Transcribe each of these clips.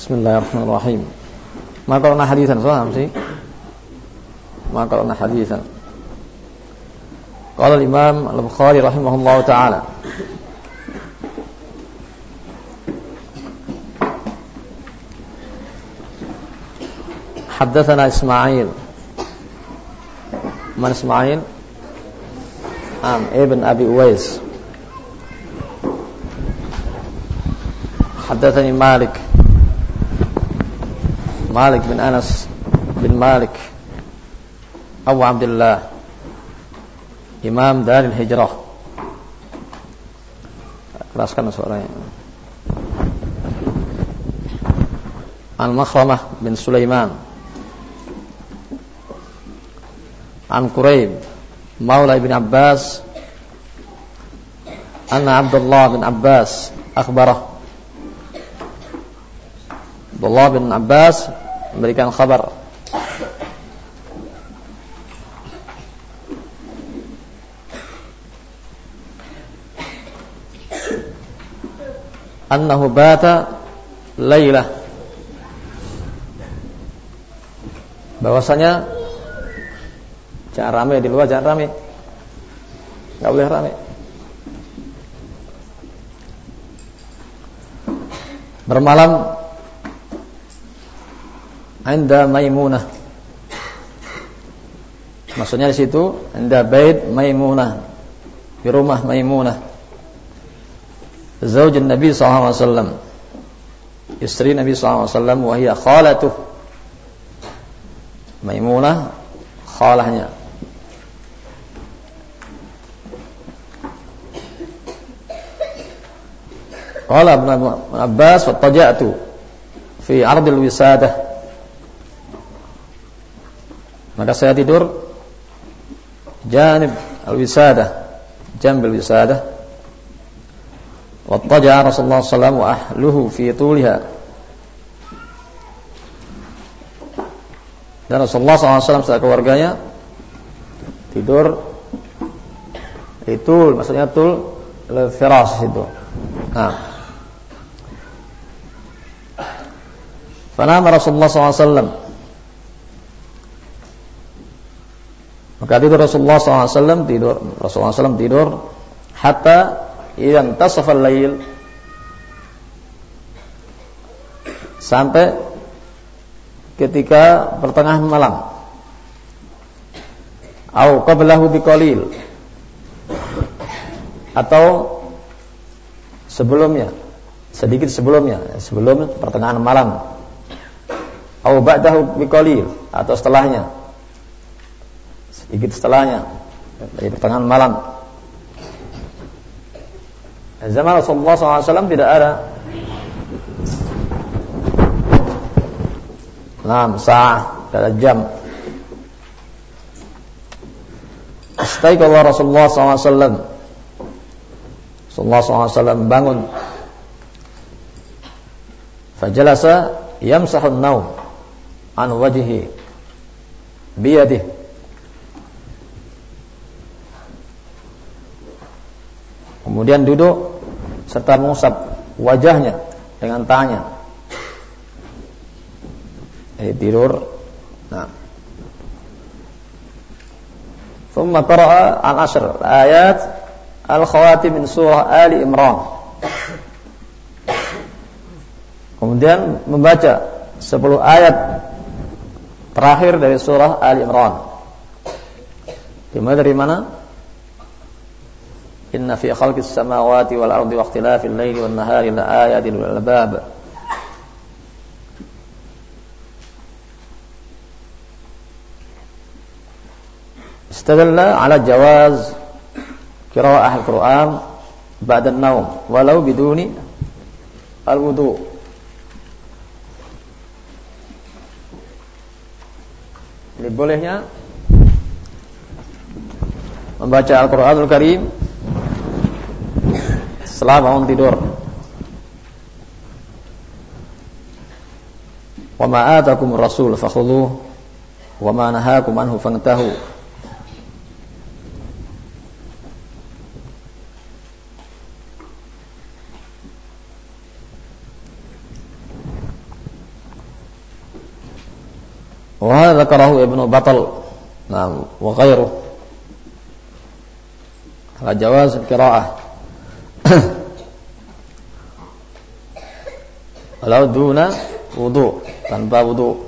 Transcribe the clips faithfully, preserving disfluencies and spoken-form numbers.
Bismillahirrahmanirrahim. Ma qara'na haditsan saham sih. Ma qara'na haditsan. Qala al-Imam Al-Bukhari rahimahullahu taala. Haddatsana Ismail. Man Ismail? Am Ibn Abi Uwais. Haddatsani Malik. Malik bin Anas bin Malik Abu Abdullah Imam Darul Hijrah. Keraskan suaranya. Al-Makhramah bin Sulaiman An Quraib Maula Ibn Abbas Anna Abdullah bin Abbas akhbarah. Abdullah bin Abbas memberikan kabar annahu bata lailah, bahwasanya jangan ramai di luar, jangan ramai, enggak boleh ramai. Bermalam Anda Maimunah, maksudnya di situ Anda bait Maimunah, di rumah Maimunah, zaujun Nabi sallallahu alaihi wasallam, istri Nabi sallallahu alaihi wasallam, wa hiya khalatuh, Maimunah khalahnya. Qala Ibn Abbas fattaja'tu fi ardil wisadah, maka saya tidur janib al-wisadah, jambil wisadah. Wattaja'a Rasulullah sallallahu alaihi wasallam wa ahluhu fi tuliha, dan Rasulullah sallallahu alaihi wasallam serta keluarganya tidur itu, maksudnya tul al-firas itu. Nah, fanama Rasulullah sallallahu alaihi wasallam, maka tidur Rasulullah sallallahu alaihi wasallam tidur Rasulullah sallallahu alaihi wasallam tidur hatta idan tasafal lail, sampai ketika pertengahan malam, au qablahu biqalil, atau sebelumnya, sedikit sebelumnya, sebelum pertengahan malam, au ba'dahu biqalil, atau setelahnya, sedikit setelahnya dari pertengahan malam. Zaman Rasulullah sallallahu alaihi wasallam tidak ada enam sa'ah, tidak ada jam. Istaiqadha Rasulullah sallallahu alaihi wasallam, Rasulullah sallallahu alaihi wasallam bangun, fajalasa yamsahu an-naum an wajhihi biyadihi, kemudian duduk serta mengusap wajahnya dengan tangannya. Jadi tidur. Nah, thumma qara'a al-ashr ayat al-khawatim min surah Ali Imran, kemudian membaca sepuluh ayat terakhir dari surah Ali Imran. Dimulai dari mana? Inna fi khalqis samawati wal ardi wa ikhtilafil laili wan nahari la ayatin lil albab. Istadalla ala jawaz qira'ah al-Qur'an ba'da an-naum walau biduni al-wudu. Jadi bolehnya membaca Al-Qur'anul Karim setelah bangun tidur. Wa ma atakumur rasul fakhudhuhu wa ma nahakum anhu fantahu. Wa dzakarahu Ibnu Batal. Nah, wa ghairuhu. Ala jawaz qiraah. Walau duna wudu, tanpa wudu.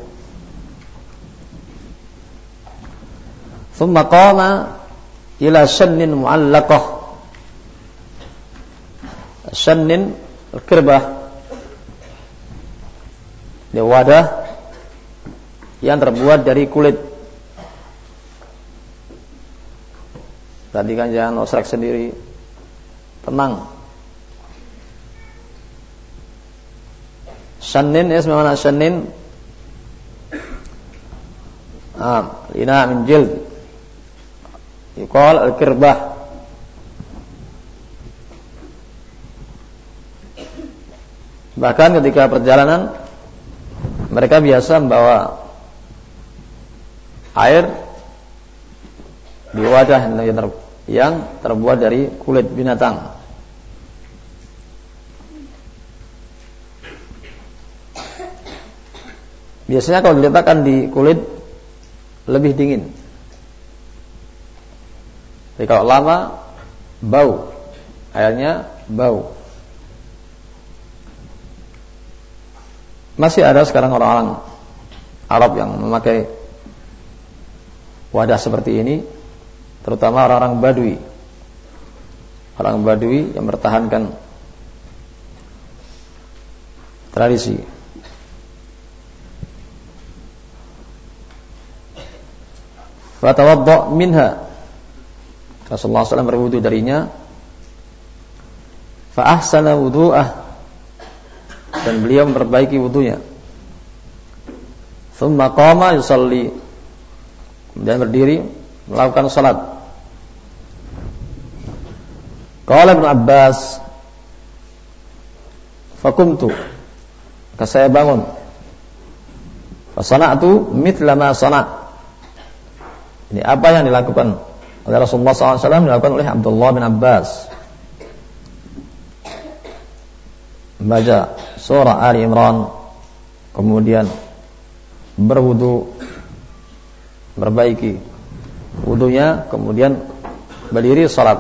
Thumma qama ila shannin mu'allaqah. Shannin al-kirbah, di wadah yang terbuat dari kulit. Tadi kan jangan osrek sendiri, tenang. Shannin es mana shannin? Ah, ina min jild. Yuqal al-kirbah. Bahkan ketika perjalanan mereka biasa membawa air di wadah yang terbuat dari kulit binatang. Biasanya kalau diletakkan di kulit lebih dingin. Jadi kalau lama bau, airnya bau. Masih ada sekarang orang-orang Arab yang memakai wadah seperti ini, terutama orang-orang Badui. Orang Badui yang mempertahankan tradisi. Fatawadda minha. Rasulullah shallallahu alaihi wasallam berwudu darinya. Fa ahsana wudu'ah, dan beliau memperbaiki wudunya. Tsumma qama yusalli, kemudian berdiri melakukan salat. Qala Ibnu Abbas, fakumtu, maka saya bangun. Fa sana'tu mithla ma sana'. Ini apa yang dilakukan oleh Rasulullah shallallahu alaihi wasallam dilakukan oleh Abdullah bin Abbas. Membaca surah Ali Imran, kemudian berwudu, memperbaiki wudunya, kemudian berdiri salat.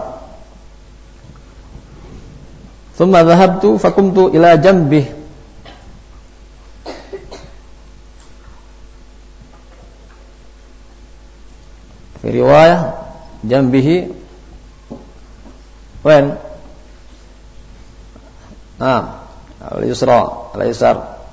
Tsumma dhahabtu fakumtu ila jambih. Fi riwayah jambihi wen ah al-yusra, al-aysar.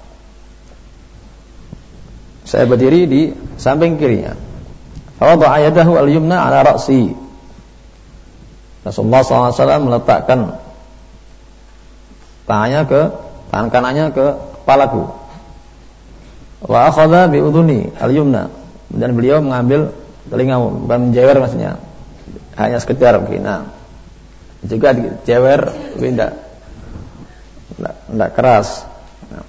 Saya berdiri di samping kirinya. Fa wada'a yadahu al-yumna 'ala ra'si. Rasulullah shallallahu alaihi wasallam meletakkan tangannya ke tangan kanannya ke kepalaku. Wa akhadha bi udhuni al-yumna, dan beliau mengambil telingamu, bukan menjewer maksudnya, hanya sekedar begini. Nah, juga dijewer tidak tidak keras. Nah.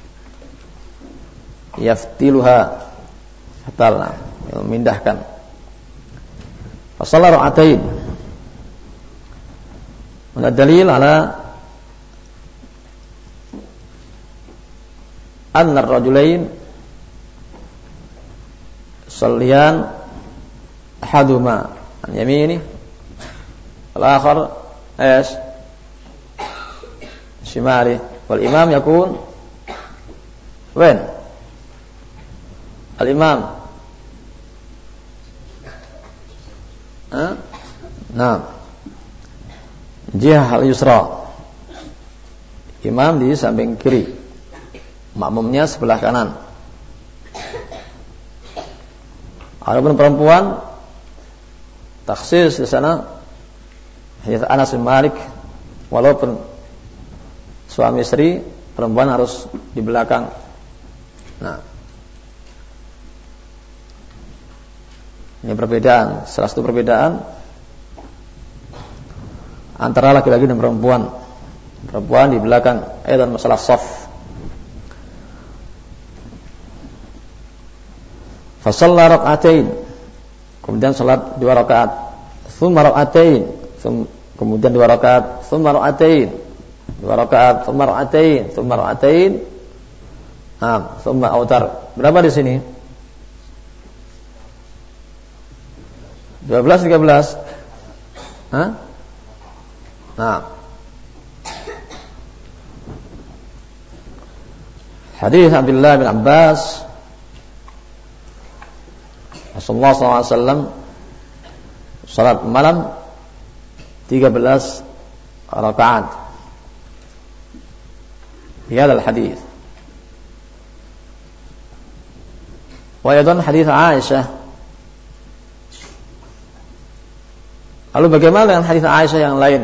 Yaftiluha fatalna, memindahkan. Fasalla ra'atain. Ada dalil ala anna ar-rajulain sallian ahaduma an yamini al-akhar ايش shimali, wal imam yakun wen al imam ha nah jihah al yusra, imam di samping kiri, makmumnya sebelah kanan. Adapun perempuan, taksis di sana hadits Anas bin Malik, walaupun suami istri, perempuan harus di belakang. Nah, ini perbedaan, salah satu perbedaan antara laki-laki dan perempuan. Perempuan di belakang, eh dan masalah shaf. Fa shalla rak'atain, kemudian salat dua rakaat. Tsumma rak'atain, kemudian dua rakaat. Tsumma rak'atain, dua rakaat. Tsumma rak'atain, tsumma rak'atain. Nah, tsumma autar. Berapa di sini? dua belas, tiga belas. Hah? Nah. Hadis Abdullah bin Abbas, Rasulullah sallallahu alaihi wasallam salat malam tiga belas rakaat. Di hadal hadis. Wa aidan hadis Aisyah. Lalu bagaimana dengan hadis Aisyah yang lain?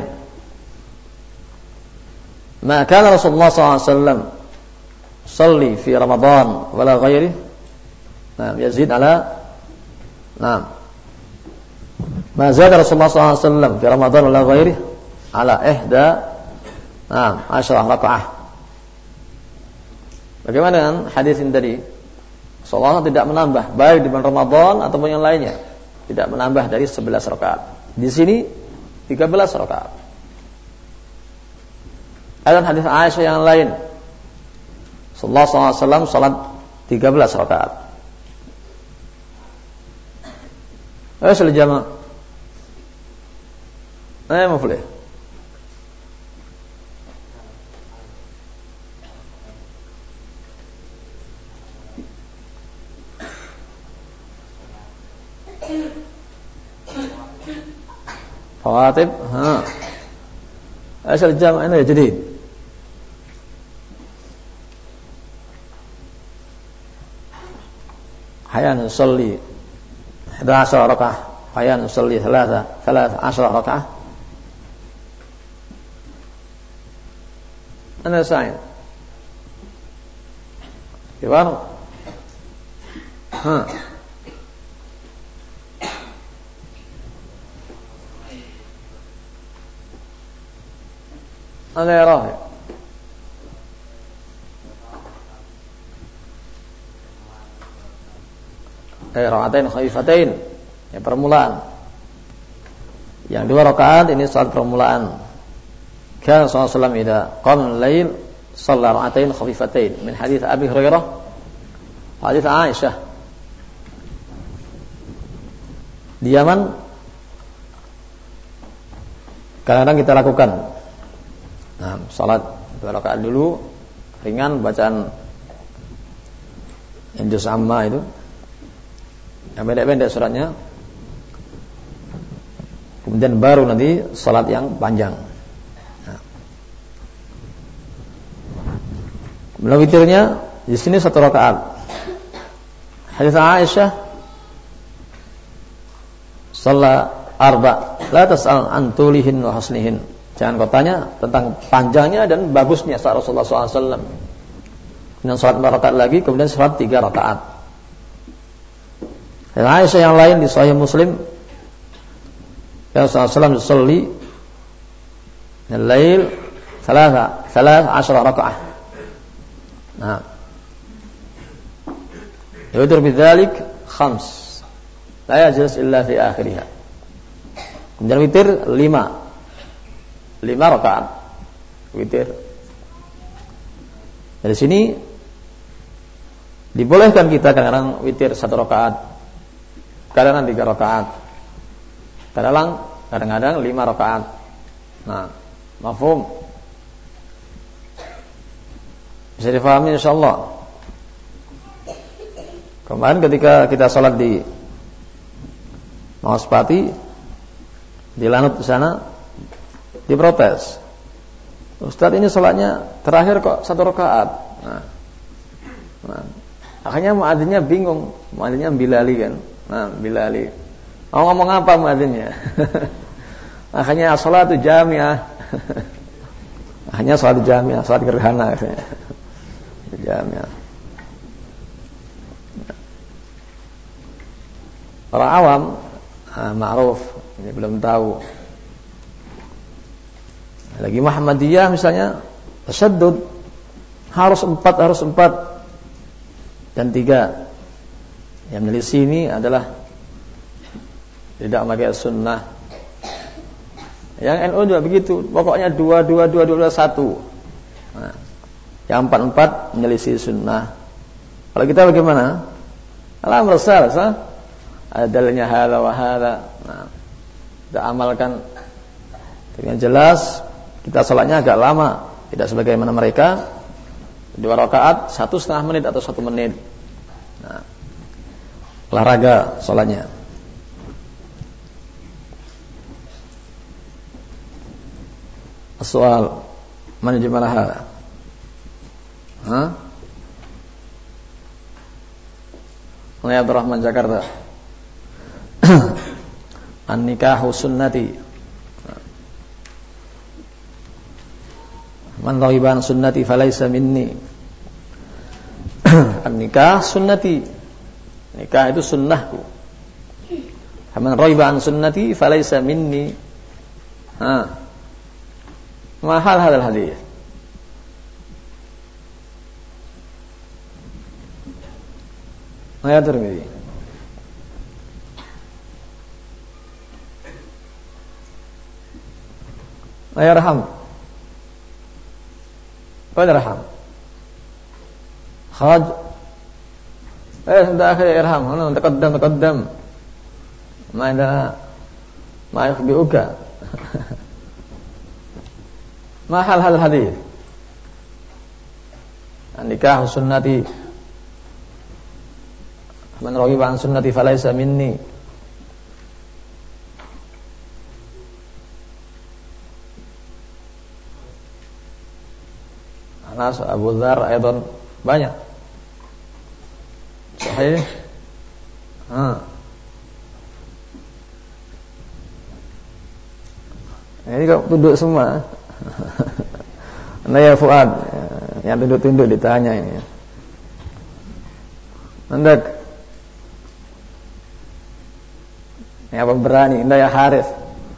Maka Rasulullah sallallahu alaihi wasallam salli fi Ramadan wala ghairi. Nah, yazid ala Nah. Ma zada Rasulullah sallallahu alaihi wasallam fi Ramadan wala ghairi ala ihda nah, asyara rakaah. Bagaimana dengan hadis ini tadi? Rasulullah tidak menambah baik di bulan Ramadan ataupun yang lainnya, tidak menambah dari sebelas rakaat. Di sini tiga belas rakaat. Ada hadis Aisyah yang lain. Rasulullah sallallahu alaihi wasallam salat tiga belas rakaat. Ayo salat jamaah. Ayo muflih. Fawatib, ha. Ayo salat jamaah ini jadi. Hayyan nusalli ihda asyara rakaah, hayyan nusalli thalatha thalatha asyara rakaah. Ana sa'in. Gimana? Ha. Ana ya rahi. Eh, rakaatain khafifatain, ya permulaan. Yang dua rakaat ini salat permulaan. Kana sallallahu alaihi wasallam idza qama al-lail shalla rakaatain khafifatain min hadits Abi Hurairah, hadits Aisyah. Di Yaman kadang-kadang kita lakukan. Nah, salat dua rakaat dulu ringan bacaan Juz Amma itu. Yang pendek-pendek suratnya. Kemudian baru nanti salat yang panjang. Nah. Kemudian witirnya di sini satu rakaat. Hadis Aisyah, shalla arba, la tas'al an tulihin wa husnihin. Jangan kau tanya tentang panjangnya dan bagusnya salat Rasulullah sallallahu alaihi wasallam. Kemudian salat empat rakaat lagi, kemudian salat tiga rakaat. Dan Aisyah yang lain di Sahih Muslim, Rasulullah sallallahu alaihi wasallam yusalli al-lail thalatha thalath ashara rakaah. Nah, yudir bidzalik khams, la yajlis illa fi akhiriha. Kemudian witir lima, lima rakaat witir. Dari sini dibolehkan kita kadang-kadang witir satu rakaat, kadang-kadang tiga rakaat, kadang-kadang kadang-kadang lima rakaat. Nah, mafhum? Bisa difahami insyaallah. Kemarin ketika kita sholat di Maospati, di Lanut di sana, diprotes. Ustaz, ini sholatnya terakhir kok satu rakaat. Nah, nah, akhirnya muadzinnya bingung, muadzinnya Bilali kan. Nah, Bilali. Mau ngomong apa muadzinnya? Akhirnya salat jamiah. Akhirnya salat jamiah, salat gerhana katanya. Jamiah. Orang awam ah, ma'ruf, ini belum tahu. Lagi Muhammadiyah misalnya, tasaddud, harus empat, harus empat dan tiga. Yang dari sini adalah tidak memakai sunnah. Yang N U juga begitu, pokoknya dua, dua, dua, dua, satu. Nah, yang empat, empat menyelisih sunnah. Kalau kita bagaimana? Alam resal, sah? ada dalilnya hadza wa hadza. Nah, kita amalkan dengan jelas. Kita salatnya agak lama, tidak sebagaimana mereka dua rakaat satu setengah menit atau satu menit. Nah, olahraga salatnya. Soal mana jemaah hal? Hah? Oleh Abdul Rahman Jakarta. An-nikahu sunnati. Man raghiba an sunnati falaysa minni. An-nikah sunnati. Nikah itu sunnahku. Man raghiba an sunnati falaysa minni. Ha. Mahal hadal hadis. Ayat Tirmidzi. Ayat Raham. Pada Raham. Kharaj. Eh, sudah akhir irham. Mana taqaddam taqaddam. Ma indana ma yakhbiuka. Mahal hal hadis. An-nikah sunnati. Man raghiba an sunnati falaysa minni. Anas, Abu Dzar, aydan banyak. Sahih. Ha. Ini kok tunduk semua. Anda ya Fuad, yang tunduk-tunduk ditanya ini. Anda yang apa berani? Anda ya Harith.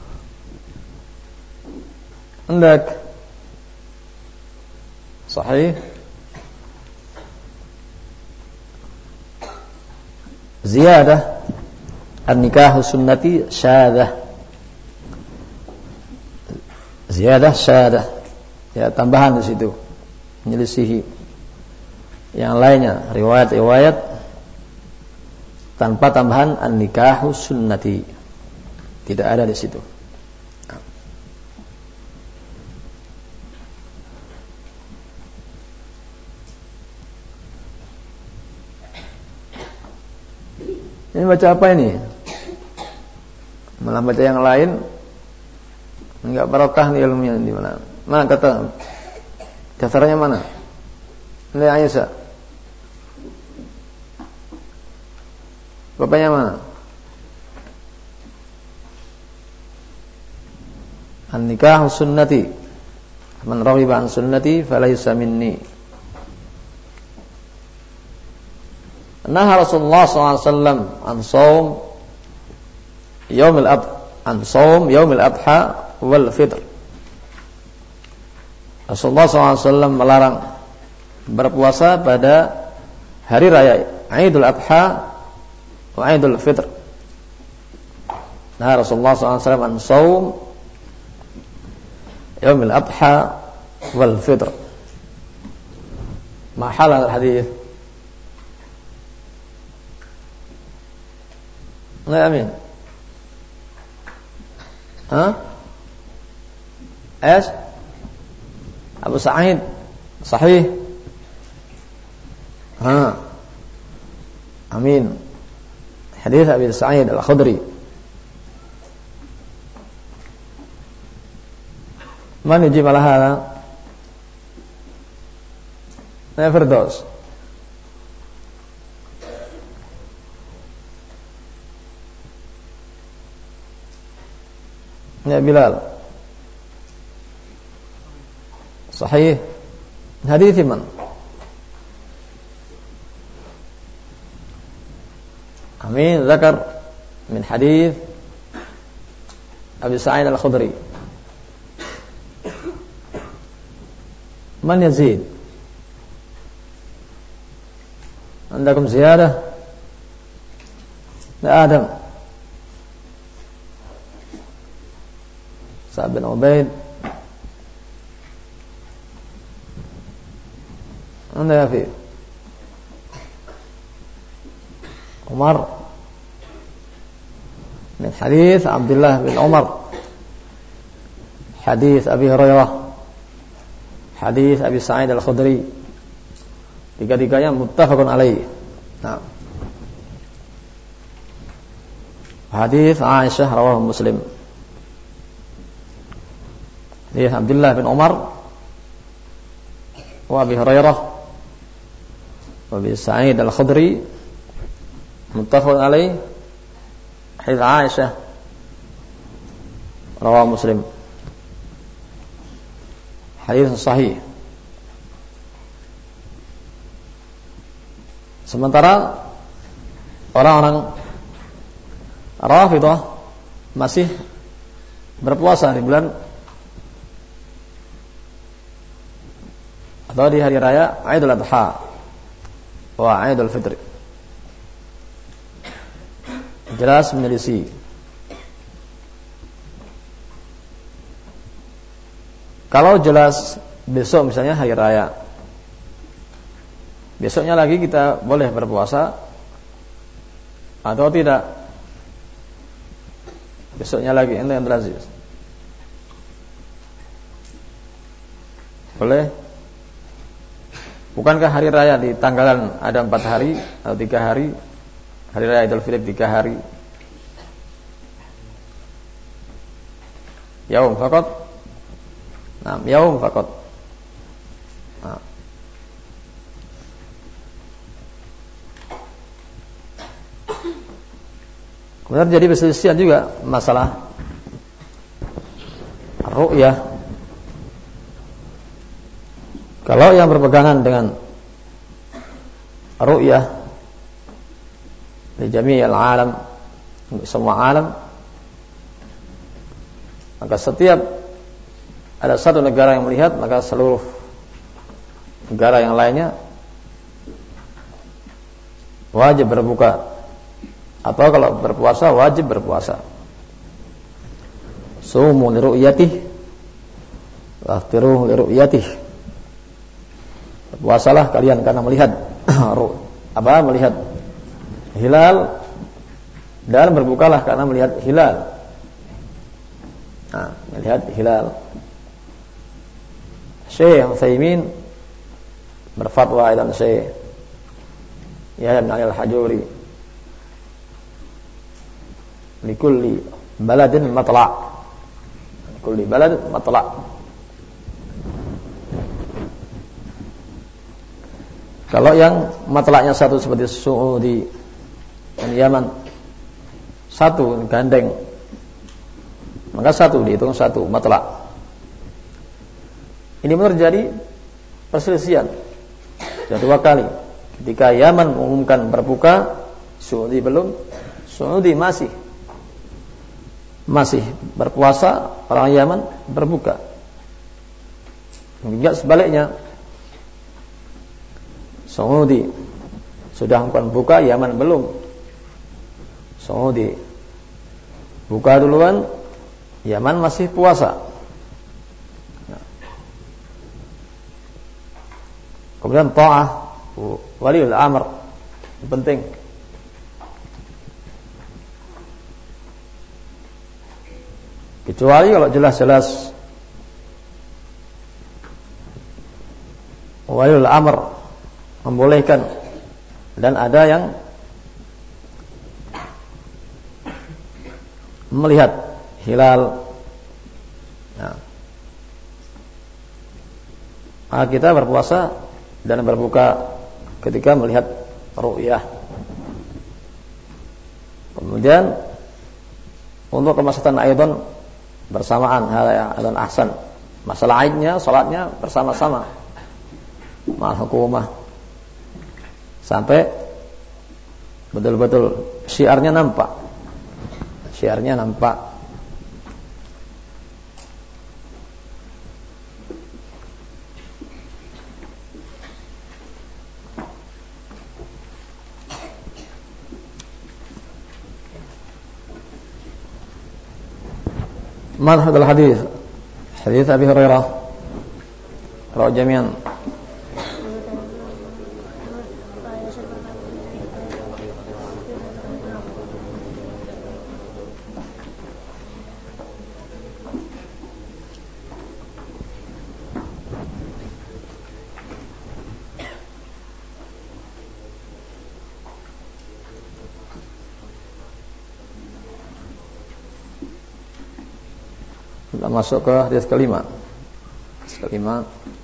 Anda sahih. Ziyadah an-nikahu sunnati syadah. Ziyadah syadah. Ya, tambahan di situ. Menyelisihi yang lainnya, riwayat-riwayat tanpa tambahan an-nikahu sunnati. Tidak ada di situ. Ini baca apa ini? Malah baca yang lain enggak barokah nih ilmunya di mana? Mana kata dasarnya mana? Ini Aisyah. Bapaknya mana? An-nikah sunnati. Man raghiba an sunnati falaysa minni. Nah Rasulullah sallallahu alaihi wasallam an shaum yaumil adha an shaum yaumil adha wal fitr. Rasulullah sallallahu alaihi wasallam melarang berpuasa pada hari raya Idul Adha wa Idul Fitr. Nah Rasulullah sallallahu alaihi wasallam an shaum yaumil adha wal fitr. Mahal al-hadis. Nggak amin. Hah? Es? Abu Sa'id sahih. Ha. Amin. Hadis Abi Sa'id Al-Khudri. Man yujib ala hadha? Ya Firdaus. Ya Bilal. Sahih. Hadis man? Amin zakar min hadis Abi Sa'id Al-Khudri. Man yazid? Andakum ziyadah? La Adam. Sa'ad bin Ubaid. Anda ya fi Umar. Min hadis Abdullah bin Umar, hadis Abi Hurairah, hadis Abi Sa'id Al-Khudri, tiga-tiganya muttafaqun alaih. Nah, hadis Aisyah rawahu Muslim. Hadis Abdullah bin Umar wa Abi Hurairah wa Abi Sa'id Al-Khudri muttafaqun alaih. Hadis Aisyah rawahu Muslim. Hadis sahih. Sementara orang-orang Rafidhah masih berpuasa di bulan atau di hari raya Idul Adha wa Idul Fitri. Jelas menyelisih. Kalau jelas besok misalnya hari raya, besoknya lagi kita boleh berpuasa atau tidak? Besoknya lagi, ente yang Aziz. Boleh? Bukankah hari raya di tanggalan ada empat hari atau tiga hari? Hari raya Idul Fitri tiga hari. Yaum faqat. Nah, yaum faqat. Nah. Kemudian jadi perselisihan juga masalah ru'yah. Kalau yang berpegangan dengan ru'yah di jami'il alam, semua alam, maka setiap ada satu negara yang melihat, maka seluruh negara yang lainnya wajib berbuka, atau kalau berpuasa wajib berpuasa. Sumu li ru'yatih wa aftiru li ru'yatih. Berpuasalah kalian karena melihat apa? Melihat hilal, dan berbukalah karena melihat hilal. Nah, melihat hilal. Syekh Utsaimin berfatwa dan Syekh Yahya bin Ali Al-Hajuri, likulli baladin matla', likulli balad matla'. Kalau yang matla'nya satu seperti Saudi dan Yaman, satu gandeng, maka satu dihitung satu matla'. Ini terjadi perselisihan sudah dua kali. Ketika Yaman mengumumkan berbuka, Saudi belum. Saudi masih masih berpuasa, orang Yaman berbuka. Juga sebaliknya, Saudi sudah melakukan buka, Yaman belum. Saudi buka duluan, Yaman masih puasa. Nah. Kemudian ta'ah waliul amr penting. Kecuali kalau jelas-jelas waliul amr membolehkan dan ada yang melihat hilal, nah, maka kita berpuasa dan berbuka ketika melihat ru'yah. Kemudian untuk kemaslahatan aidon bersamaan, hal dan ahsan. Masalah aidnya, salatnya bersama-sama ma'al hukumah sampai betul-betul syiarnya nampak. Syiarnya nampak. Man hadal hadis? Hadis Abi Hurairah rawahu jami'an. Kita masuk ke hadis kelima. Hadis kelima.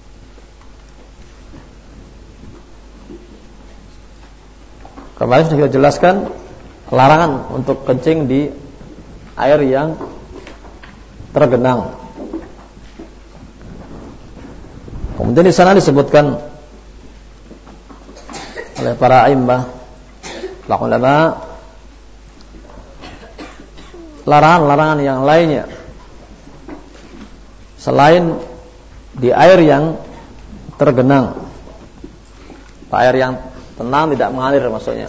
Kemarin sudah kita jelaskan larangan untuk kencing di air yang tergenang. Kemudian di sana disebutkan oleh para a'immah, para ulama, larangan-larangan yang lainnya selain di air yang tergenang, air yang tenang tidak mengalir maksudnya.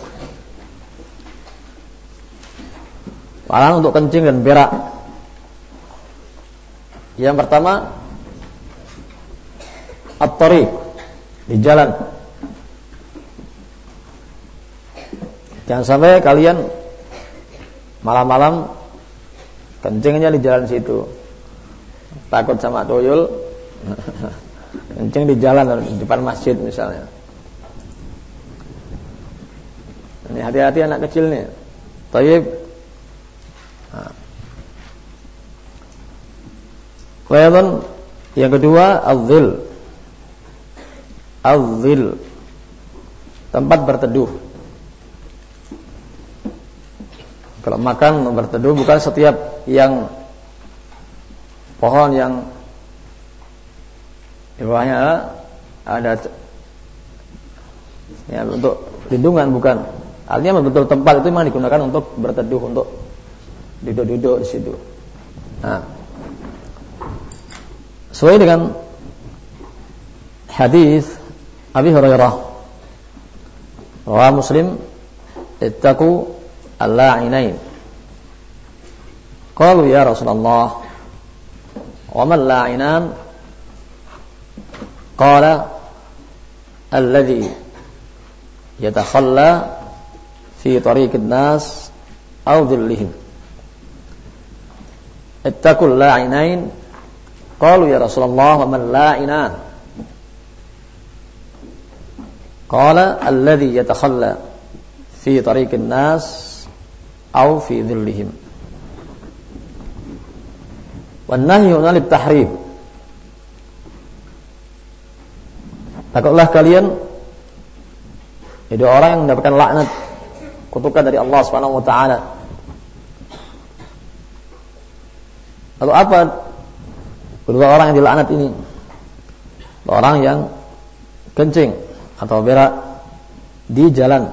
Larangan untuk kencing dan berak. Yang pertama, at-tariq, di jalan. Jangan sampai kalian malam-malam kencingnya di jalan situ. Takut sama tuyul, kencing di jalan di depan masjid misalnya. Ini hati-hati anak kecil nih. Tayyib. Nah. Kemudian yang kedua, az-zil. Az-zil, tempat berteduh. Kalau makan berteduh bukan setiap yang pohon yang di bawahnya ada ya, untuk lindungan bukan. Artinya betul tempat itu memang digunakan untuk berteduh, untuk duduk-duduk di situ. Nah, sesuai dengan hadis Abi Hurairah, rawahu Muslim, ittaqu al-la'inain. Qalu ya Rasulullah, wa man la'inan? Qala alladhi yatakhalla fi tariqin nas aw dhillihim. Ittaqul la'inain. Qalu ya Rasulullah, wa man la'inan? Qala alladhi yatakhalla fi tariqin nas aw fi dhillihim. Wan nahyu 'anil tahrim. Takutlah kalian jadi orang yang mendapatkan laknat, kutukan dari Allah Subhanahu wa taala. Lalu apa kedua orang yang dilaknat ini? Orang yang kencing atau berak di jalan.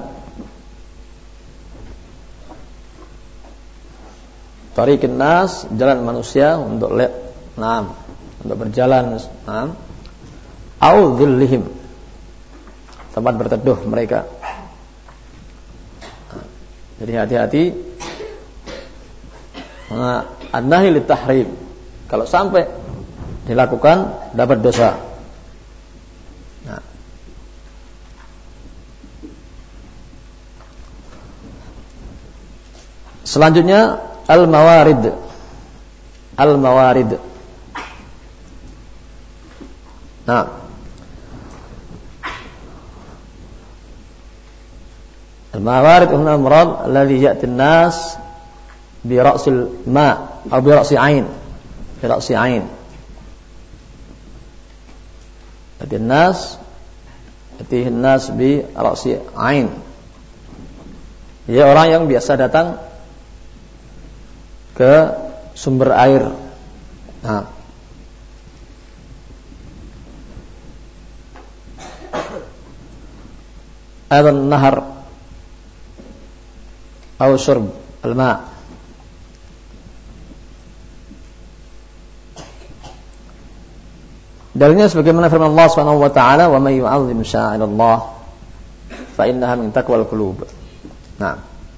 Tariqin nas, jalan manusia untuk le, naam, untuk berjalan, naam. Au dhillihim, tempat berteduh mereka. Jadi hati-hati. Nah, an-nahy lit-tahrim. Kalau sampai dilakukan dapat dosa. Nah. Selanjutnya al-mawarid. Al-mawarid. Nah, al-mawarid huna al-murad alladhi ya'ti an-nas bi ra'sil ma' atau bi ra'si 'ain. Bi ra'si 'ain. Jadi an-nas ya'ti an-nas bi ra'si 'ain. Dia orang yang biasa datang ke sumber air. Nah, adan nahar atau syurb al-ma'. Dalilnya sebagaimana firman Allah Subhanahu wa taala, "Wa may yu'azzim sya'irallah fa innaha min taqwal qulub." Nah,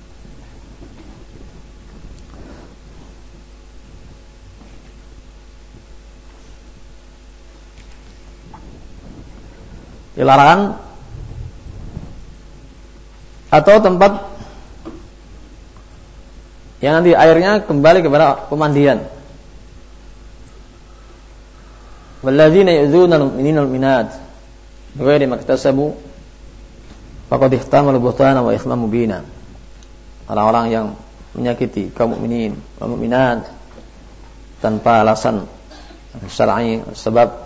dilarang atau tempat yang nanti airnya kembali kepada pemandian. Walladzina yu'dzuna al-mu'minina wal-mu'minat bighairi maktasabu faqad ihtamalu buhtana wa ithman mubina. Orang-orang yang menyakiti kaum mukminin wal mukminat tanpa alasan syar'i, sebab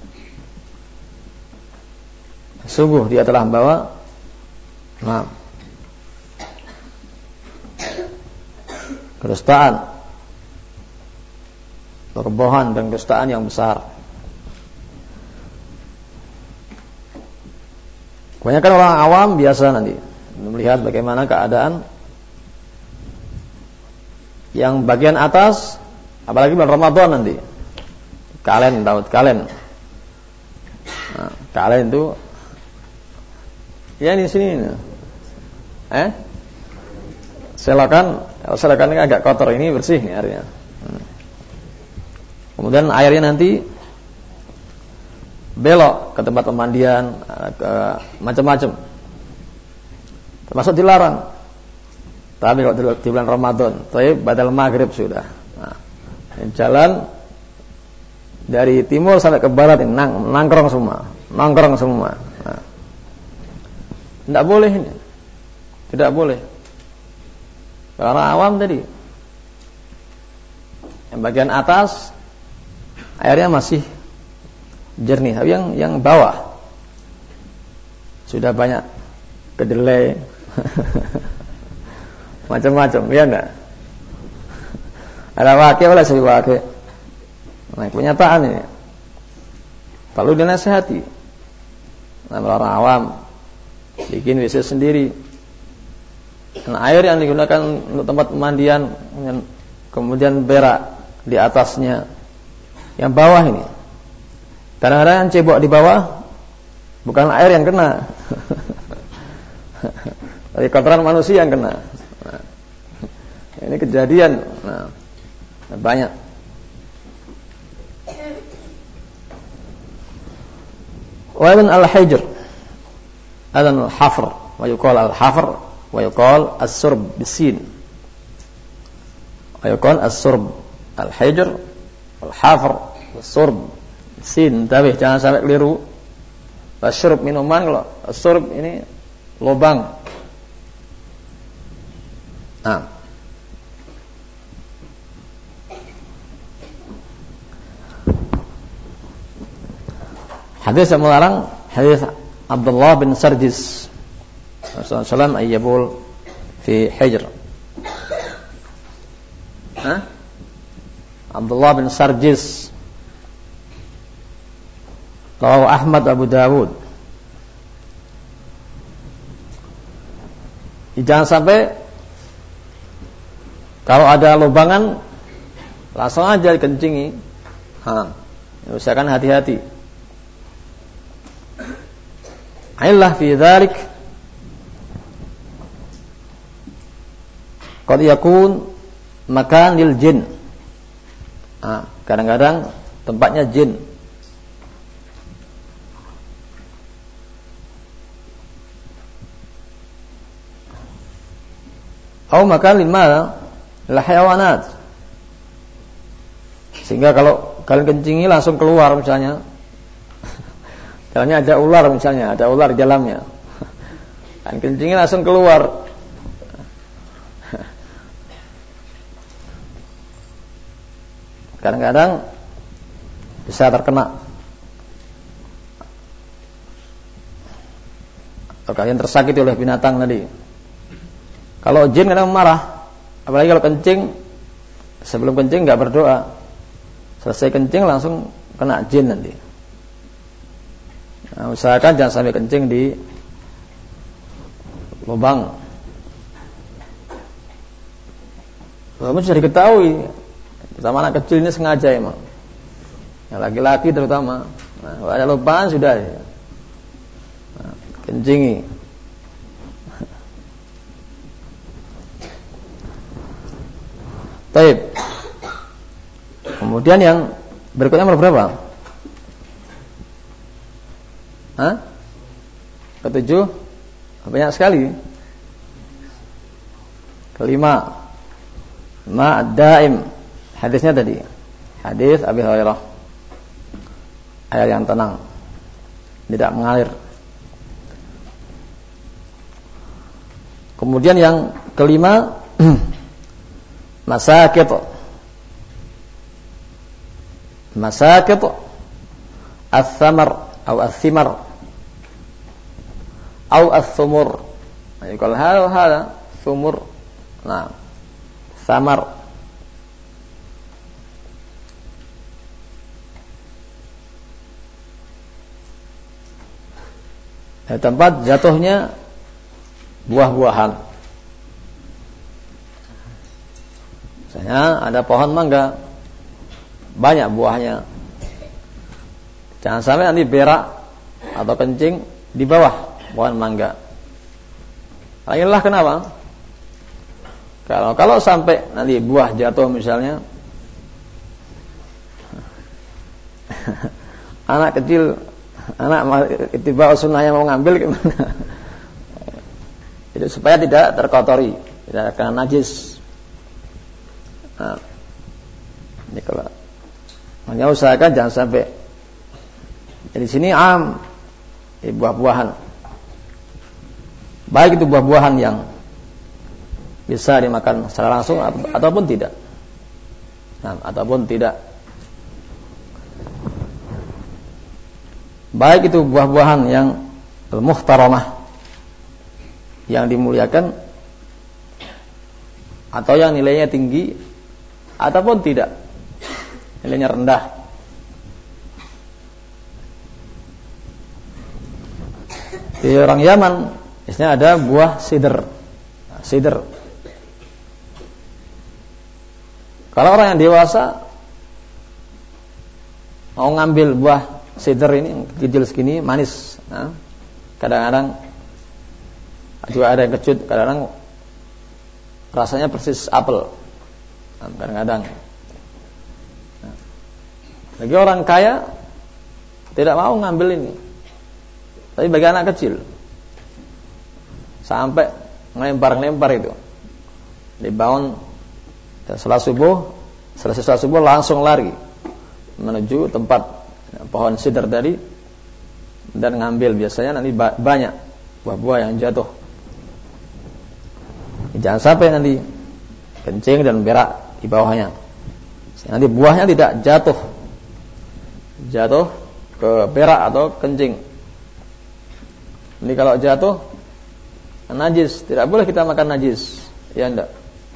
sungguh dia telah membawa nah, kedustaan, kebohongan dan kedustaan yang besar. Kebanyakan orang awam biasa nanti melihat bagaimana keadaan yang bagian atas, apalagi bulan Ramadan nanti. Kalen, Daud kalen. Nah, kalen itu ya di sini. Eh? Selokan, kalau selokan ini agak kotor, ini bersih nih airnya. Hmm. Kemudian airnya nanti belok ke tempat pemandian, ke macam-macam. Termasuk dilarang. Tapi kalau di bulan Ramadan, tapi batal maghrib sudah. Nah, jalan dari timur sampai ke barat ini nang, nangkrong semua, nangkrong semua. Nah, tidak boleh ini, tidak boleh. Karena awam tadi, yang bagian atas airnya masih jernih, tapi yang yang bawah sudah banyak kedelai, macam-macam, ya enggak? Ada wakil oleh si wakil. Nah, kenyataan ini perlu dinasihati. Nah, orang awam bikin W C sendiri. Nah, air yang digunakan untuk tempat pemandian kemudian berak di atasnya, yang bawah ini. Kadang-kadang yang cebok di bawah bukan air yang kena, dari kotoran manusia yang kena. Nah, ini kejadian. Nah, banyak. Wa ibn al-hijr, adan al-hafr, wa yuqal al-hafr, wa yuqal as-surb bisin. Wa yuqal as-surb, al-hijr, al-hafr, as-surb sin. Tapi jangan sampai keliru. As-surb minuman, kalau as-surb ini lubang. Nah, hadis yang melarang, hadis Abdullah bin Sarjis Rasulullah sallallahu alaihi wasallam ayyabul fi hijr. Hah? Abdullah bin Sarjis, rawahu Ahmad, Abu Dawud. Jangan sampai kalau ada lubangan langsung aja dikencingi. Ha, usahakan hati-hati. Illah fi dzalik qad yakun makan lil jin. Ah, kadang-kadang tempatnya jin. Atau makan lil mal lil hayawanat. Sehingga kalau kalian kencingi langsung keluar misalnya. Dalamnya ada ular misalnya, ada ular di dalamnya. Kan kencingnya langsung keluar. Kadang-kadang bisa terkena. Atau kalian tersakiti oleh binatang tadi. Kalau jin kadang marah, apalagi kalau kencing, sebelum kencing enggak berdoa. Selesai kencing langsung kena jin nanti. Nah, usahakan jangan sampai kencing di lubang. Namun sudah diketahui, terutama anak kecil ini sengaja emang. Yang laki-laki terutama. Nah, kalau ada lubang sudah nah, kencingi. Taib. Kemudian yang berikutnya nomor berapa? Hah? Ketujuh? Banyak sekali. Kelima, ma'daim. Hadisnya tadi, hadis Abi Hurairah, air yang tenang, tidak mengalir. Kemudian yang kelima, masakit, masakit as-samar atau as-thimar atau as-sumur. Nah, kalau hal hal sumur, nah, samar. Nah, tempat jatuhnya buah-buahan. Misalnya ada pohon mangga, banyak buahnya. Jangan sampai nanti berak atau kencing di bawah pohon mangga. Inilah kenapa? Kalau kalau sampai nanti buah jatuh misalnya, anak kecil, anak ittiba' sunnah yang mau ngambil gimana? Itu supaya tidak terkotori, tidak kena najis. Nah, ini kalau hanya usahakan jangan sampai. Jadi sini am, eh, buah-buahan. Baik itu buah-buahan yang bisa dimakan secara langsung atau, ataupun tidak. Nah, ataupun tidak. Baik itu buah-buahan yang al-muhtaramah, yang dimuliakan, atau yang nilainya tinggi ataupun tidak, nilainya rendah. Di orang Yaman biasanya ada buah sidr. Sidr. Kalau orang yang dewasa mau ngambil buah sidr ini kecil segini, manis, nah, kadang-kadang juga ada yang kecut, kadang-kadang rasanya persis apel, nah, kadang-kadang. Nah, bagi orang kaya tidak mau ngambil ini, tapi bagi anak kecil sampai ngelempar-ngelempar itu, dibangun dan setelah subuh, selesai setelah subuh langsung lari menuju tempat pohon sidr tadi dan ngambil. Biasanya nanti banyak buah-buah yang jatuh. Jangan sampai nanti kencing dan berak di bawahnya. Nanti buahnya tidak jatuh, jatuh ke berak atau kencing. Ini kalau jatuh najis, tidak boleh kita makan najis, ya enggak.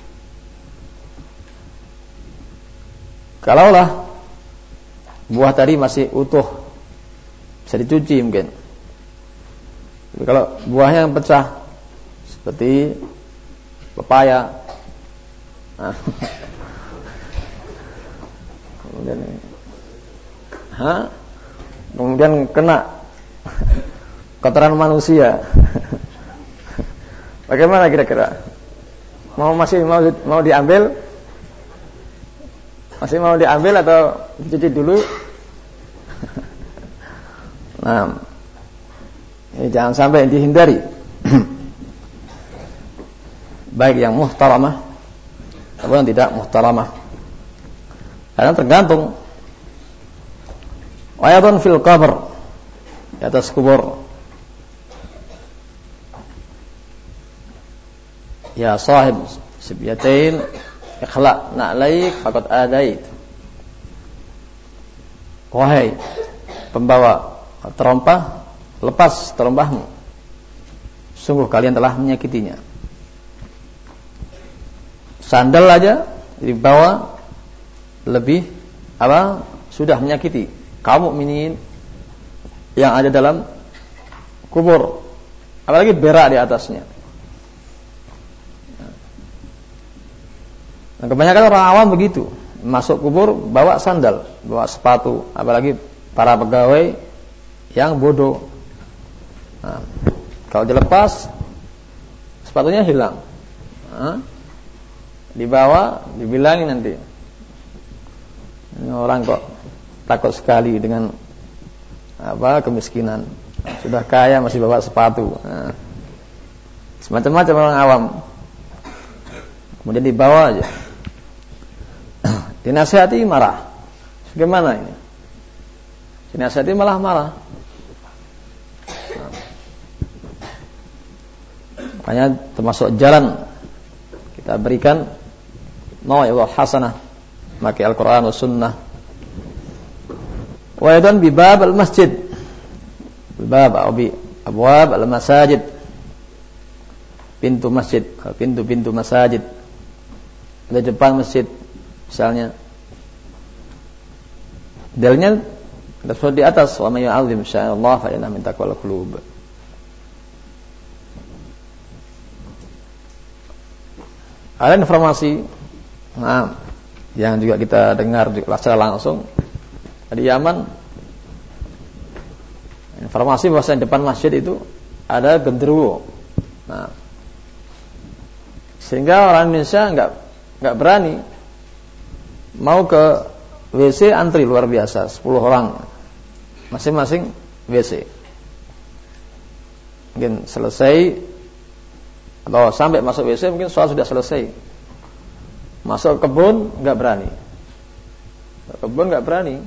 Kalaulah buah tadi masih utuh, bisa dicuci mungkin. Tapi kalau buahnya yang pecah seperti pepaya, nah, kemudian, ha? kemudian kena kotoran manusia, bagaimana kira-kira? Mau masih mau mau diambil? Masih mau diambil atau dicuci dulu? Nah, ini jangan sampai dihindari. Baik yang muhtaramah ataupun yang tidak muhtaramah. Karena tergantung. Wayatun fil qabr, di atas kubur. Ya sahib sibyatain ikhlaq na'laik faqad adait. Wahai pembawa terompah, lepas terompahmu, sungguh kalian telah menyakitinya. Sandal aja dibawa lebih apa? Sudah menyakiti kaum mukminin yang ada dalam kubur, apalagi berak di atasnya. Nah, kebanyakan orang awam begitu, masuk kubur bawa sandal, bawa sepatu, apalagi para pegawai yang bodoh. Nah, kalau dilepas sepatunya hilang, nah, dibawa, dibilangin nanti, ini orang kok takut sekali dengan apa kemiskinan, sudah kaya masih bawa sepatu. Nah, semacam-macam orang awam. Kemudian dibawa aja, dinasihati marah. Bagaimana ini? Dinasihati malah marah. Nah, makanya termasuk jalan kita berikan mau'izah hasanah, pakai Al-Quran dan Sunnah, Wa aidan bi bab al-masjid. Bab atau bi abwab al-masajid. Pintu masjid, pintu-pintu masjid. Di depan masjid misalnya. Dalilnya tersebut di atas, wa may yu'azzim sya'aillah fa innahu min taqwal qulub. Ada informasi nah, yang juga kita dengar secara langsung di Yaman, informasi bahwa di depan masjid itu ada genderuwo. Nah, sehingga orang Indonesia nggak nggak berani mau ke W C, antri luar biasa, sepuluh orang masing-masing W C. Mungkin selesai atau sampai masuk W C mungkin soal sudah selesai. Masuk ke kebun nggak berani. Ke kebun nggak berani.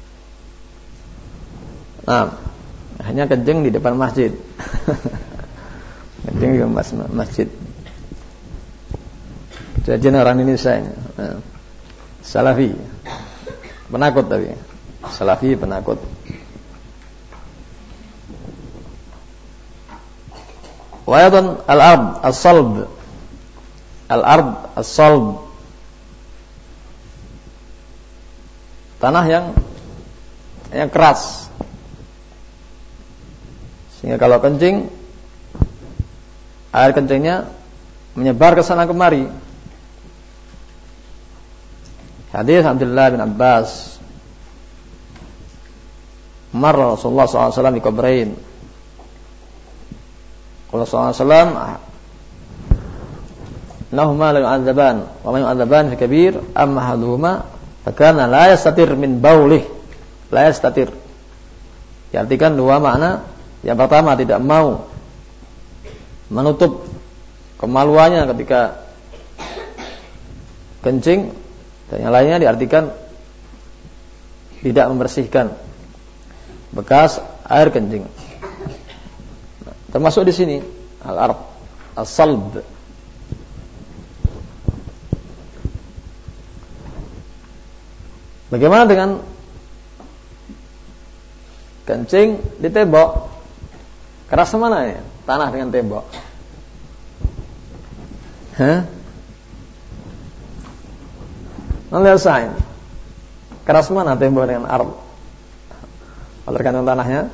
Nah, hanya kencing di depan masjid. Kencing di depan masjid. Jadi orang Indonesia ini, nah, Salafi, penakut tapi, Salafi penakut. Wa aidan al-ard as-salb, al-ard as-salb, tanah yang yang keras, sehingga kalau kencing air kencingnya menyebar ke sana kemari. Hadis Abdullah bin Abbas, marra Rasulullah sallallahu alaihi wasallam di kubrain. Qala sallallahu alaihi wasallam, "Nahuma la yu'adzaban, wa man yu'adzaban fi kabir, amma haduhuma fa kana la yastatir min baulih." La yastatir. Diartikan dua makna. Yang pertama, tidak mau menutup kemaluannya ketika kencing, dan yang lainnya diartikan tidak membersihkan bekas air kencing. Nah, termasuk di sini al-ard as-salb. Bagaimana dengan kencing di tembok? Keras mana ya tanah dengan tembok? Hah? Nanti sain. Keras mana tembok dengan ard? Tergantung tanahnya.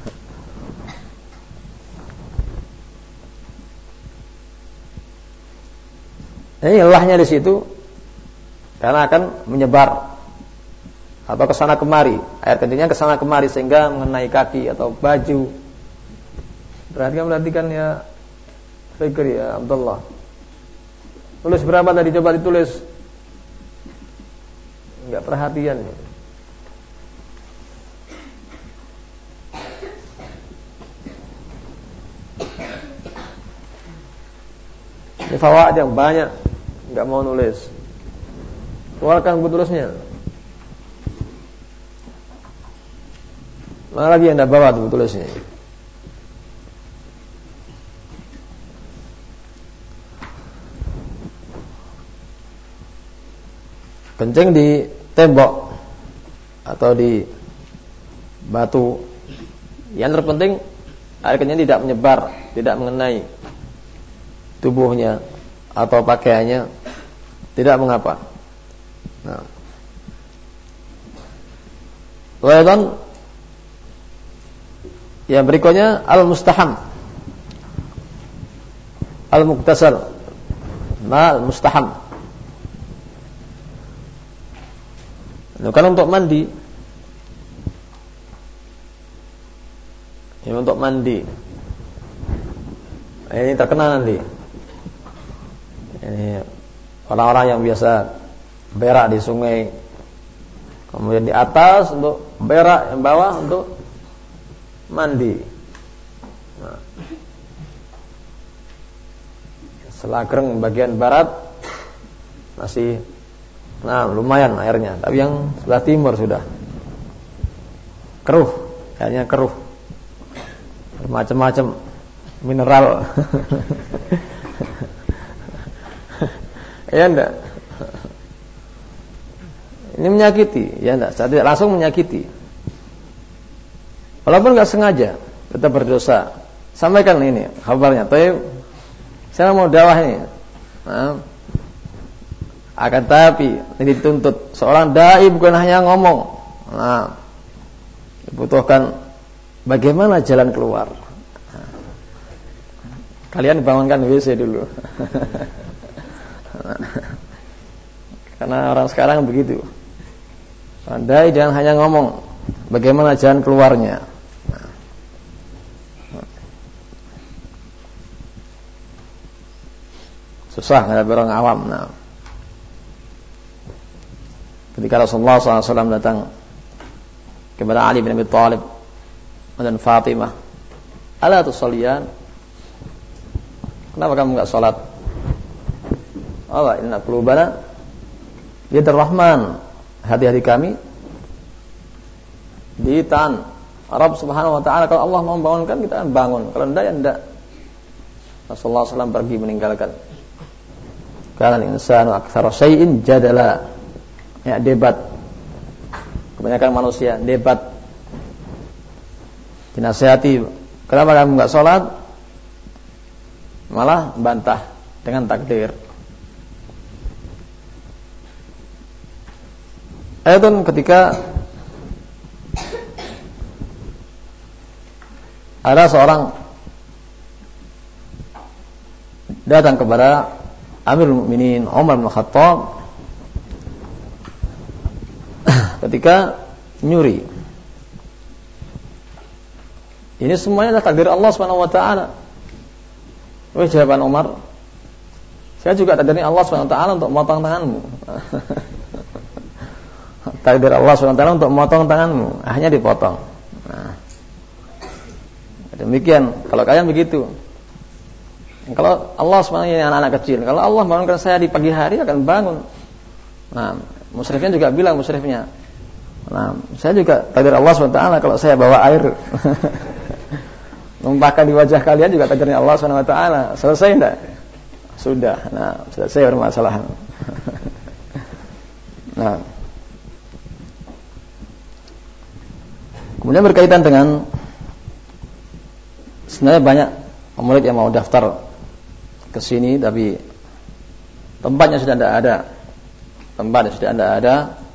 Ini ilahnya di situ karena akan menyebar atau kesana kemari, air kencingnya kesana kemari sehingga mengenai kaki atau baju. Perhatikan perhatikan ya, Fikri ya Abdullah. Tulis berapa tadi, coba ditulis. Enggak perhatian. Ini fawaid yang banyak, enggak mau nulis. Keluarkan buku tulisnya. Mana lagi yang anda bawa buku tulisnya? Kencing di tembok atau di batu, yang terpenting air kencing tidak menyebar, tidak mengenai tubuhnya atau pakaiannya, tidak mengapa. Nah, kemudian yang berikutnya al-mustaham, al-muktasal, ma al-mustaham. Nah, kalau untuk mandi, ini untuk mandi, ini terkenal nanti. Ini orang-orang yang biasa berak di sungai, kemudian di atas untuk berak, yang bawah untuk mandi. Nah, Selagreng bagian barat masih, nah lumayan airnya, tapi yang sebelah timur sudah keruh, kayaknya keruh, macam-macam mineral. Ya enggak? Ini menyakiti, ya enggak? Tidak langsung menyakiti. Walaupun nggak sengaja, tetap berdosa. Sampaikan ini kabarnya. Tapi saya mau dakwah ini. Nah, akan tapi ini dituntut seorang dai bukan hanya ngomong. Nah, dibutuhkan bagaimana jalan keluar. Nah, kalian bangunkan W C dulu. Karena orang sekarang begitu. Dai jangan hanya ngomong, bagaimana jalan keluarnya. Susah kalau orang awam. Nah, ketika Rasulullah shallallahu alaihi wasallam datang kepada Ali bin Abi Thalib dan Fatimah, ala tusalliyan, kenapa kamu enggak salat? Allah, inna qulubana biyadir Rahman, hati-hati kami di tangan Rabb Subhanahu wa taala. Kalau Allah mau membangunkan, kita akan bangun. Kalau enggak, ya enggak. Rasulullah shallallahu alaihi wasallam pergi meninggalkan. Kana al-insanu aktsara syai'in jadala. Ya, debat. Kebanyakan manusia debat. Dinasihati, kenapa kamu enggak salat? Malah bantah dengan takdir. Ayatun ketika ada seorang datang kepada Amirul Mukminin Umar bin Khattab ketika nyuri. Ini semuanya adalah takdir Allah Subhanahu wa taala. Wahai jawaban Umar, saya juga takdirnya Allah Subhanahu wa taala untuk memotong tanganmu. Takdir Allah Subhanahu wa taala untuk memotong tanganmu, akhirnya dipotong. Nah, demikian kalau kalian begitu. Kalau Allah sebenarnya anak-anak kecil, kalau Allah bangunkan saya di pagi hari akan bangun. Nah, musyrifnya juga bilang musyrifnya. Nah, saya juga takdir Allah subhanahu wa taala kalau saya bawa air numpahkan di wajah kalian juga takdirnya Allah subhanahu wa taala. Selesai enggak? Sudah. Nah, selesai permasalahan. Nah, kemudian berkaitan dengan sebenarnya banyak murid yang mau daftar ke sini tapi tempatnya sudah tidak ada. Tempatnya sudah tidak ada.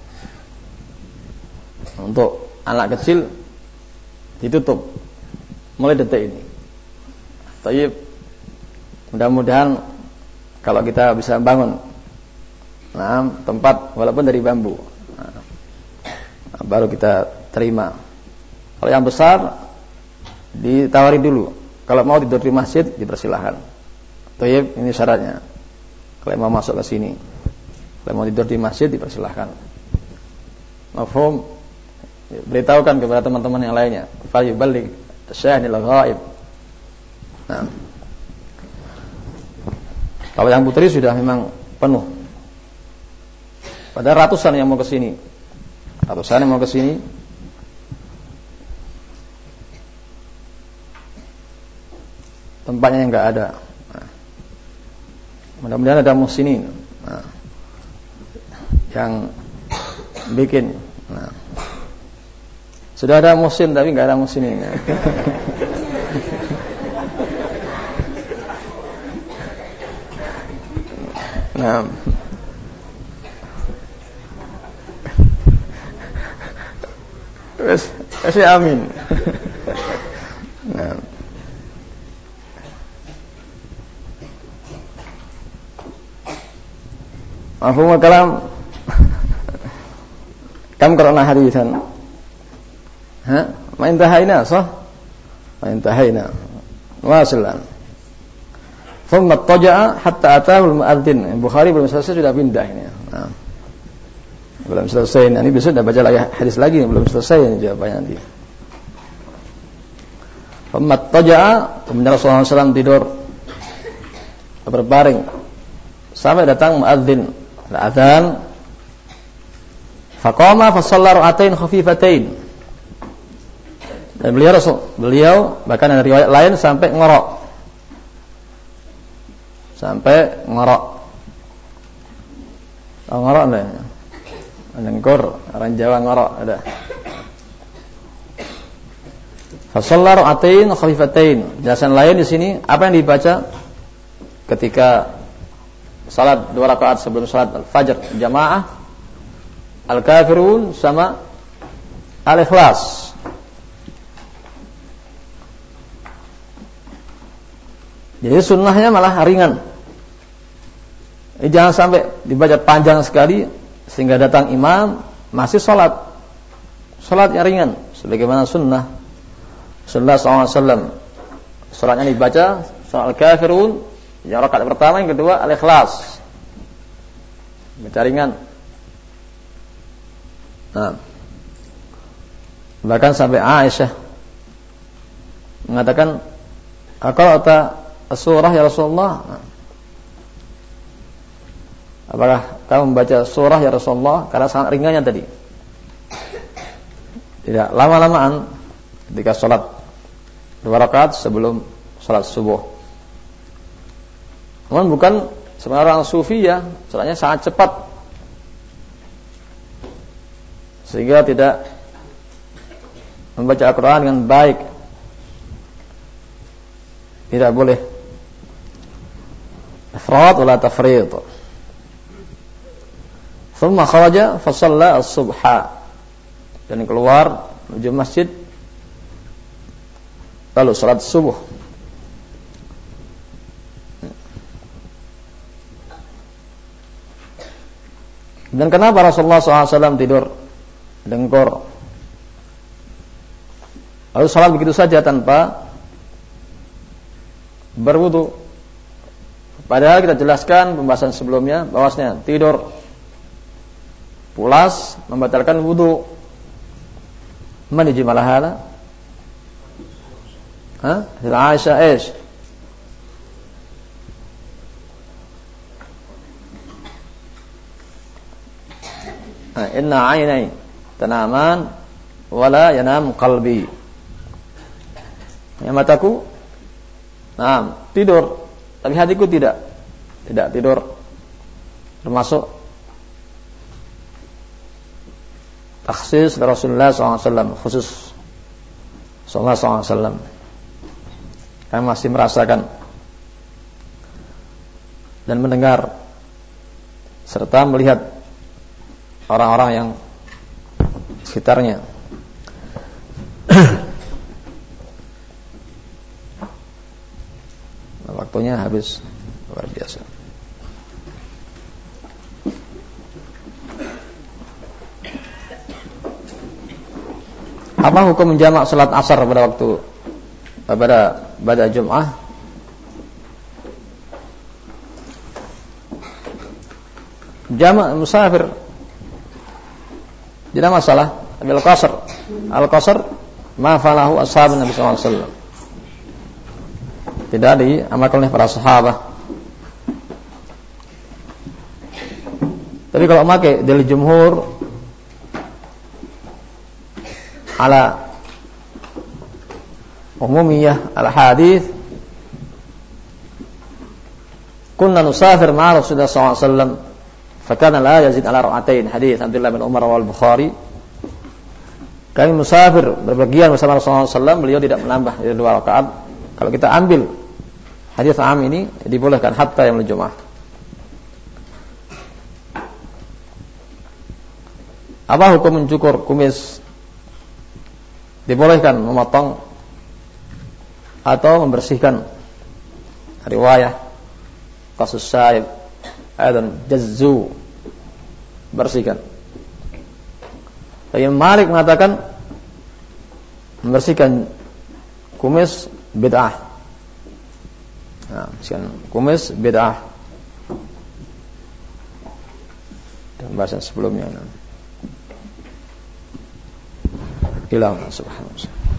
Untuk anak kecil ditutup mulai detik ini. Tapi mudah-mudahan kalau kita bisa bangun nah, tempat walaupun dari bambu, nah, baru kita terima. Kalau yang besar ditawari dulu. Kalau mau tidur di masjid dipersilahkan. Tayyib, ini syaratnya. Kalau mau masuk ke sini, kalau mau tidur di masjid dipersilahkan. Mafhum? Beritahukan kepada teman-teman yang lainnya. Fal yuballigh syahidul ghaib. Nah, kalau yang putri sudah memang penuh. Pada ratusan yang mau ke sini, ratusan yang mau ke sini. Tempatnya yang enggak ada. Nah, mudah-mudahan ada muhsinin nah, yang bikin. Nah, sudah ada muhsin tapi enggak ada muhsinin. Nah, wes, wes amin. Nah, mafhumul kalam. Kam qara'na hadisan. Ha? Ma intahaina sah? Ma intahaina. Wasilan. Thumma taja'a hatta atahu al-mu'adzin. Bukhari belum selesai sudah pindah ini. Nah. Belum selesai ini besok sudah baca lagi hadis lagi belum selesai ini jawabannya nanti. Thumma taja'a, kemudian Rasulullah shallallahu alaihi wasallam tidur berbaring sampai datang muadzin. Al-adzan faqama fa shalla rak'atain khafifatain. Dan beliau Rasul, beliau bahkan ada riwayat lain sampai ngorok. Sampai ngorok. Oh, ngorok enggak? Nengkur, orang Jawa ngorok ada. Fa shalla rak'atain khafifatain. Jelasan lain di sini apa yang dibaca ketika salat dua rakaat sebelum salat al-fajr jamaah, al-kafirun sama al-ikhlas. Jadi sunnahnya malah ringan. Jadi jangan sampai dibaca panjang sekali sehingga datang imam masih salat. Salatnya ringan sebagaimana sunnah Rasulullah sallallahu alaihi wasallam. Salatnya dibaca surah al-kafirun yang rakaat pertama, yang kedua al-ikhlas. Baca ringan. Nah, bahkan sampai Aisyah mengatakan, "Aqra'ta as-surah ya Rasulullah?" Nah, apakah kamu membaca surah ya Rasulullah? Karena sangat ringannya tadi. Tidak lama-lamaan ketika sholat dua rakaat sebelum sholat subuh. Namun bukan sebenarnya orang sufi ya, sholatnya sangat cepat sehingga tidak membaca Al-Quran dengan baik. Tidak boleh ifrat wala tafrit. Thumma kharaja fa shalla as-subha, dan keluar menuju masjid lalu salat subuh. Dan kenapa Rasulullah shallallahu alaihi wasallam tidur dengkur lalu salat begitu saja tanpa berwudu? Padahal kita jelaskan pembahasan sebelumnya bahwasanya tidur pulas membatalkan wudu. Man ijmal hala? Ha? Aisyah ايش? Inna aynai tanaman wala yanam qalbi. Ya, mataku nah tidur tapi hatiku tidak tidak tidur. Termasuk takhsis Rasulullah sallallahu alaihi wasallam, khusus Rasulullah sallallahu alaihi wasallam. Kami masih merasakan dan mendengar serta melihat orang-orang yang sekitarnya. Waktunya habis luar biasa. Apa hukum menjamak salat asar pada waktu pada pada Jumat? Jamak musafir tidak masalah. Bil qasr, al qasr ma falahu ashabun Nabi sallallahu alaihi wasallam. Tidak diamalkan oleh para sahabat. Tapi kalau pakai dalil jumhur ala umumiyah al hadis, kunna nusafir ma'a Rasulullah sallallahu alaihi wasallam fakana la yazid ala rak'atain, hadis Abdullah bin Umar wal Bukhari. Kami musafir berpergian bersama Rasulullah sallallahu alaihi wasallam, beliau tidak menambah dari dua rakaat. Kalau kita ambil hadis am ini dibolehkan hatta yang Jumat. Apa hukum mencukur kumis? Dibolehkan memotong atau membersihkan. Riwayah kasus Sa'ib dan jazzu, bersihkan. Tapi Malik mengatakan membersihkan kumis bid'ah. Nah, membersihkan kumis bid'ah. Dan bahasan sebelumnya. Ilah subhanahu wa ta'ala.